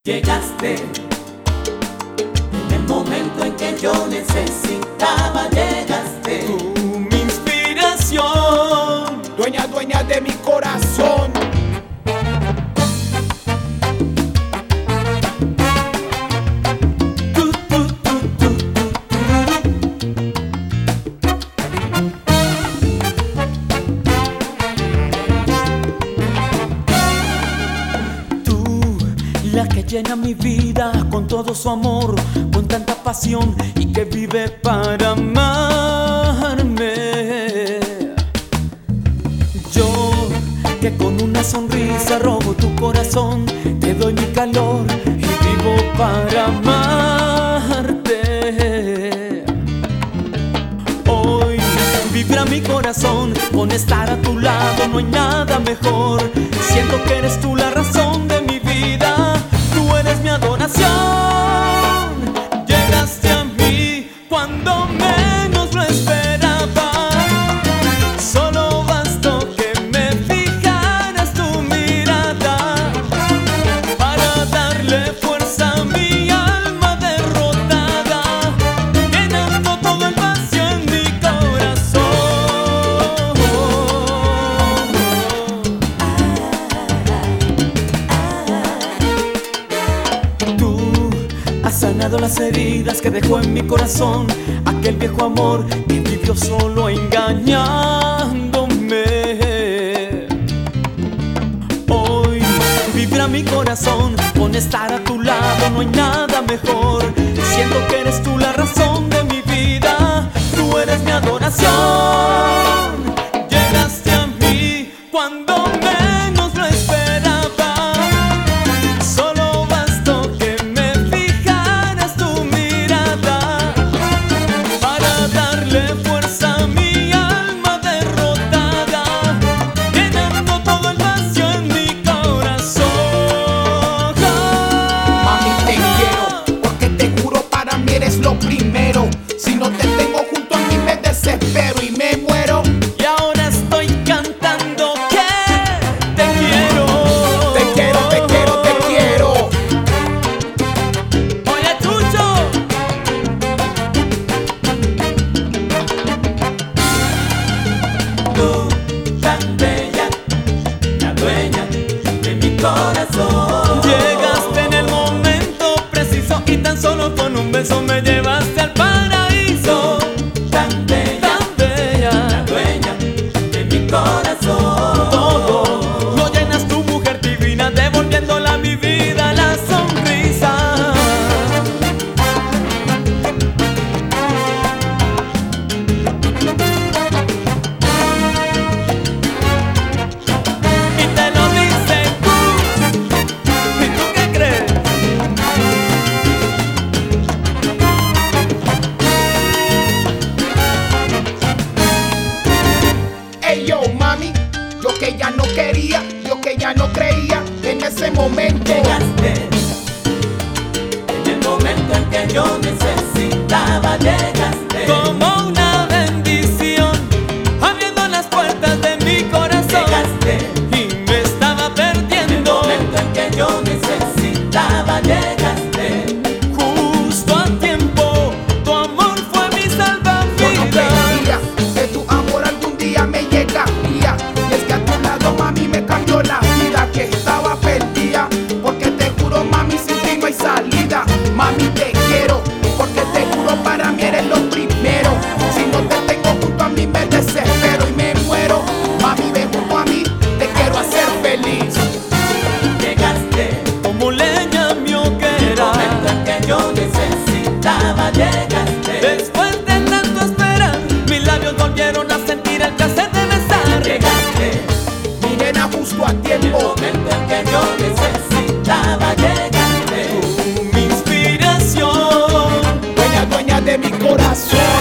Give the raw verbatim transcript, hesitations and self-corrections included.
Llegaste en el momento en que yo necesitaba, llegaste. Tú, mi inspiración, dueña, dueña de mi corazón. Tú, tú, tú, tú, tú, tú, la que llena mi vida con todo su amor, con tanta pasión y que vive para amarme. Yo, que con una sonrisa robo tu corazón, te doy mi calor y vivo para amarte. Hoy vibra mi corazón con estar a tu lado, no hay nada mejor. Siento que eres tú la razón de mi vida, tú eres mi adoración. Llegaste a mí cuando menos lo esperaba. Solo bastó que me fijaras tu mirada para darle fuerza a mi alma derrotada, llenando todo el vacío en mi corazón. Tú has sanado las heridas que dejó en mi corazón aquel viejo amor que vivió solo engañándome. Hoy vibra mi corazón con estar a tu lado, no hay nada mejor. Siento que eres tú la razón de mi vida, tú eres mi adoración. Llegaste a mí cuando menos lo esperaba. Solo bastó que me fijaras tu mirada para darle fuerza a mi alma derrotada, llenando todo el vacío en mi corazón. Mami, te quiero porque te juro para mí eres lo primero. Si no te tengo junto a mí me desespero y me muero. Y ahora estoy cantando que te quiero. Te quiero, te quiero, te quiero. Oye, Chucho. Tú, tan bella, la dueña de mi corazón. Llegaste en el momento preciso y tan solo con un beso me llevaste al paraíso. Tan bella, Tan bella, la dueña de mi corazón. todo lo llenas tu mujer divina, devolviéndola a mi vida la sonrisa. Y te lo dice tú. ¿Y tú qué crees? Ey yo, mami, yo que ya no quería, yo que ya no creía en ese momento. Llegaste en el momento en que yo necesitaba, llegaste. Como una bendición, abriendo las puertas de mi corazón. Llegaste Y me estaba en el perdiendo. momento en que yo necesitaba, llegaste. Justo a tiempo, tu amor fue mi Yo no salvavidas. creía que tu amor algún día me llegaría. Y es que a tu lado, mami, me cambió la vida, que estaba perdida. Porque te juro, mami, sin ti no hay salida. Mami, te quiero porque te juro para mí eres lo primero. Si no te tengo junto a mí me desespero y me muero. Mami, ven junto a mí, te quiero hacer feliz. Llegaste Como leña mi en el hoguera. momento en que yo necesitaba, llegaste. Después de tanto esperar, mis labios volvieron a sentir el placer de besar. Llegaste Mi nena, justo a en el tiempo. momento en que yo necesitaba, llegaste. Tú, mi inspiración. Dueña, dueña de mi corazón.